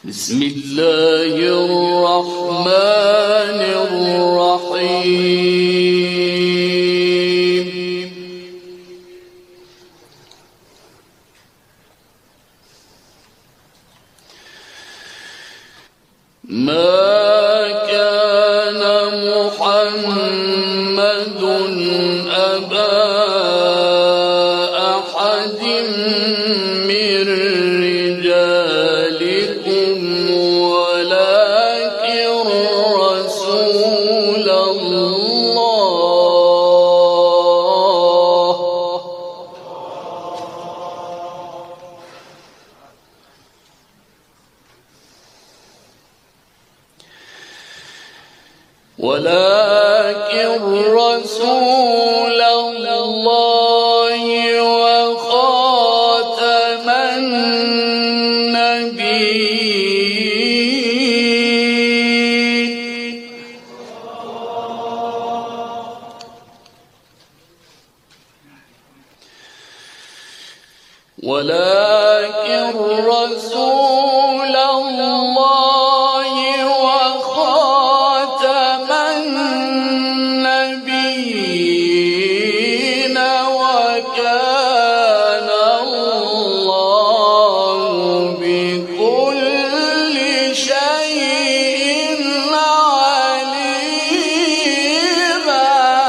بسم الله الرحمن الرحيم. ما كان محمد أبا أحد من رجالكم ولكن رسول الله وخاتم النبيين. ولكن رسول الله وخاتم النبيين وكان الله بكل شيء عليما.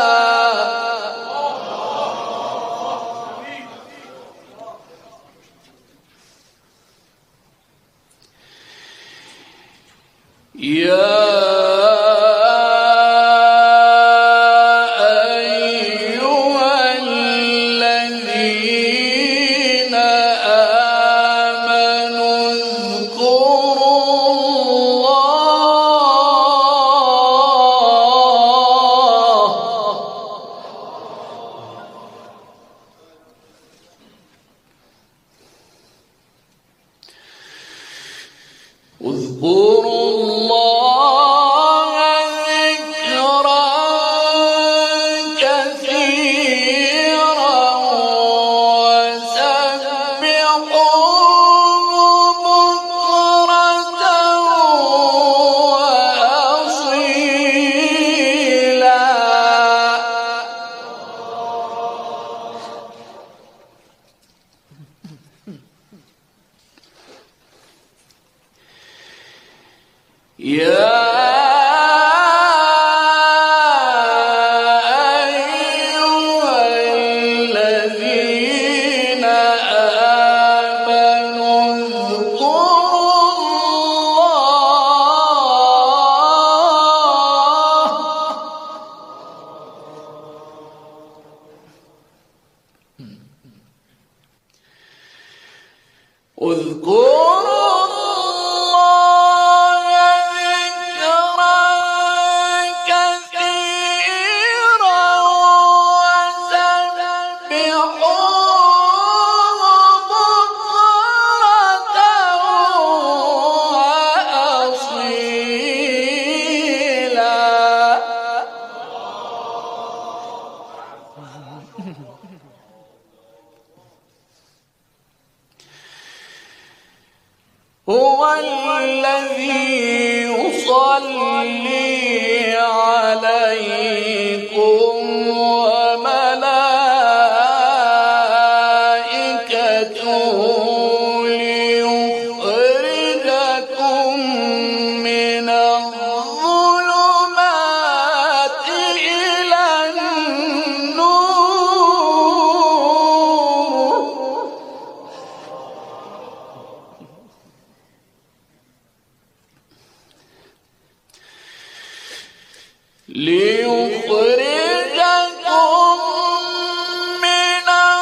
يا أيها الذين آمنوا اذكروا الله ذكرا كثيرا وسبحوه بكرة وأصيلا. يا أيها الذين آمنوا اذكروا هو الذي يصلي عليكم وملائكته ليخرجكم من الظلمات إلى النور. ليخرجكم من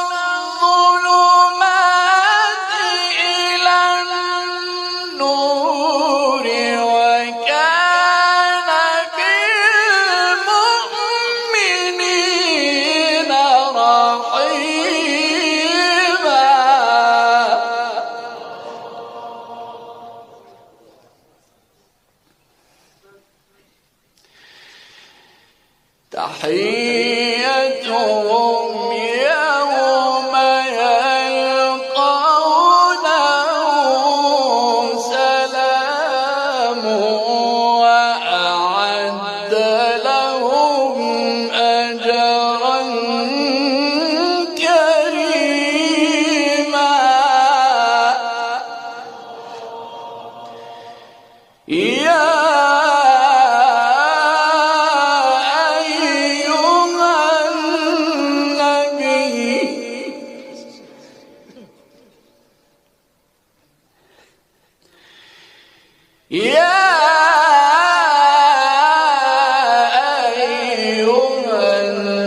الظلمات إلى النور وكان بالمؤمنين رحيما. تحيتهم يوم يلقونه سلام يا أيها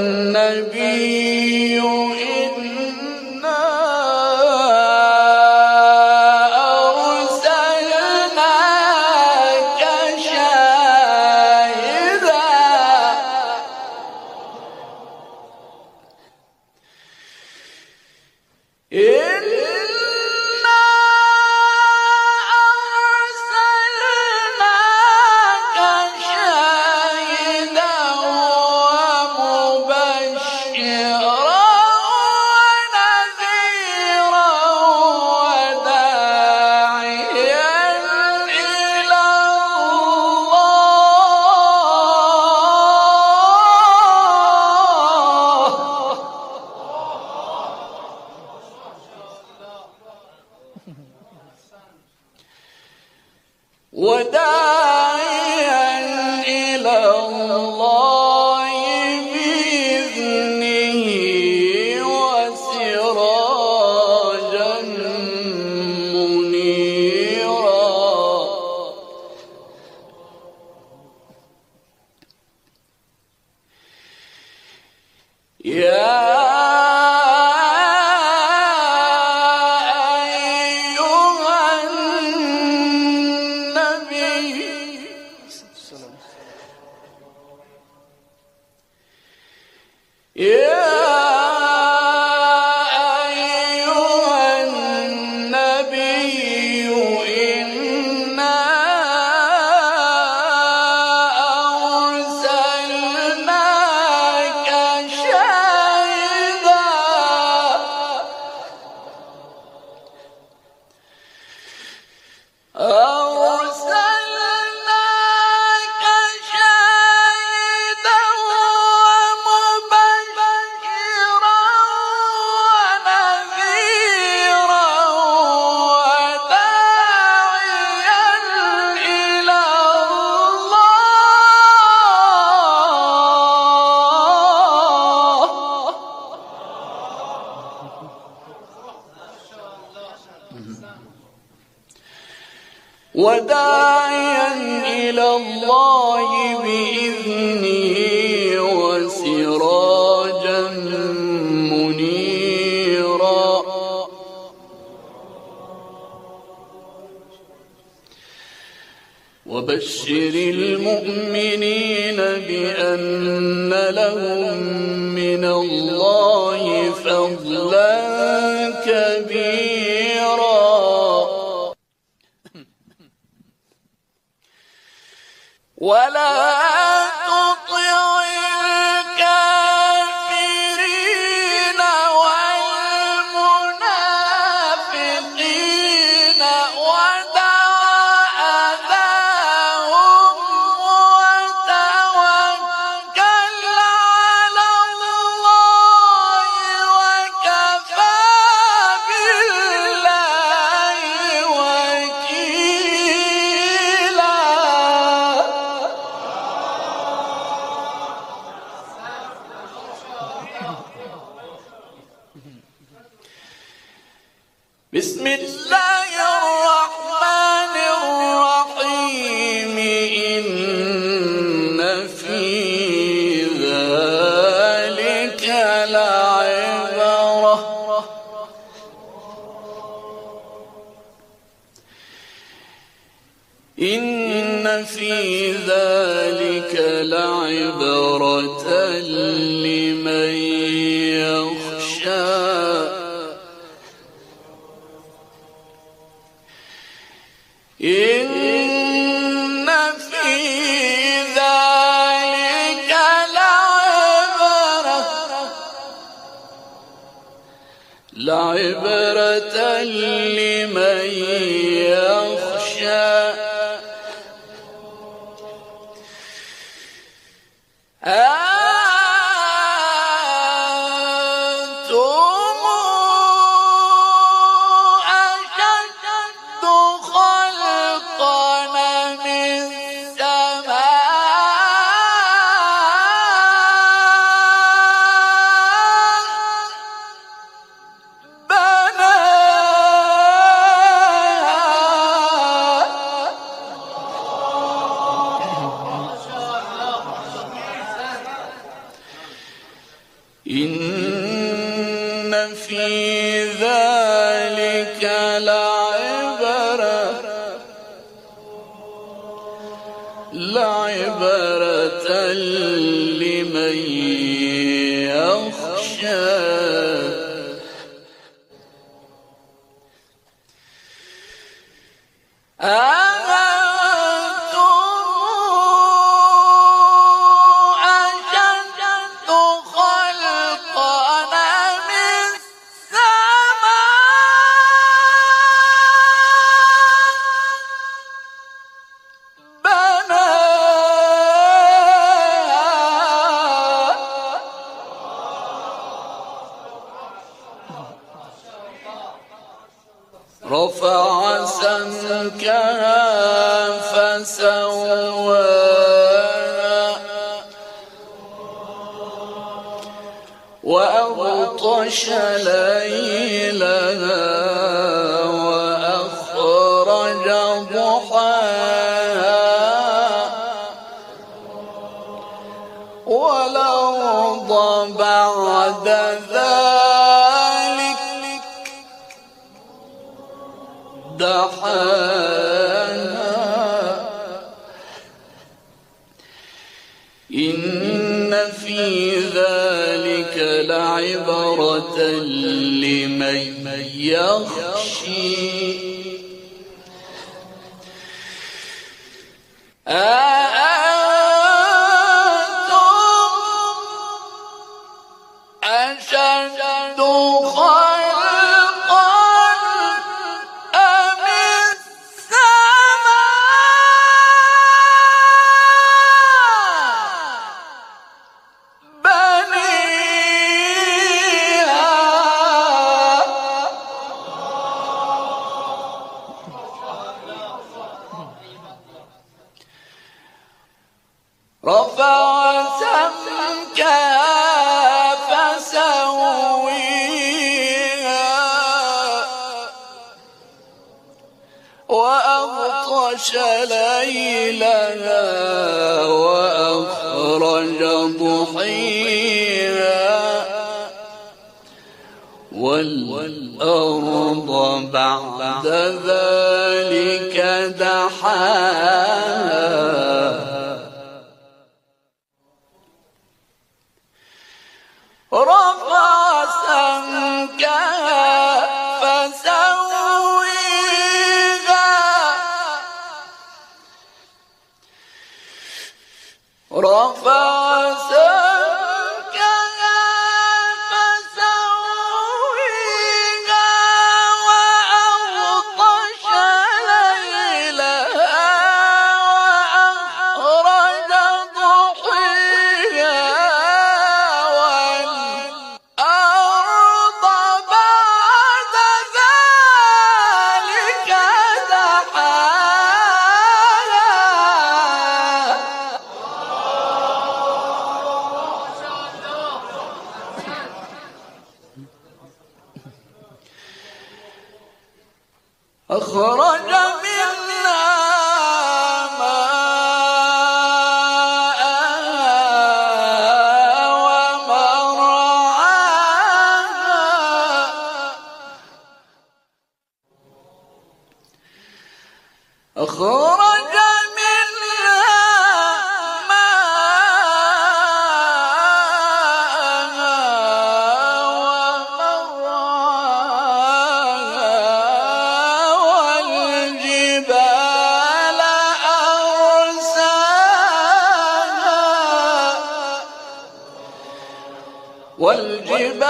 النبي إنا أرسلناك شاهدا وداعيا إلى الله بإذنه وسراجا منيرا يا وداعيا إلى الله بإذنه وسراجا منيرا وبشر المؤمنين بأن لهم من الله فضلا كبيرا ولا تطع الكافرين والمنافقين ودع أذاهم وتوكل على الله وكفى بالله وكيلا بسم الله الرحمن الرحيم إن في ذلك لعبرة إن في ذلك لعبرة لمن يخشى إن في ذلك لعبرة لمن يخشى ذلك لعبرة لمن يخشى رفع سمكها فسواها وأغطش ليلها وأخرج ضحاها والأرض بعد ذلك دحاها إن في ذلك لعبرة لمن يخشي أأنتم أشد رفع سمكها فسويها وأغطش ليلها وأخرج ضحيها والأرض بعد ذلك دحاها رفع سمكها فسويها رفع سمكها فسويها وأغطش ليلها وأخرج ضحيها والأرض بعد ذلك دحاها أخرج منها ماءها ومرعاها أخرج منها ماءها ومرعاها والجبال أرساها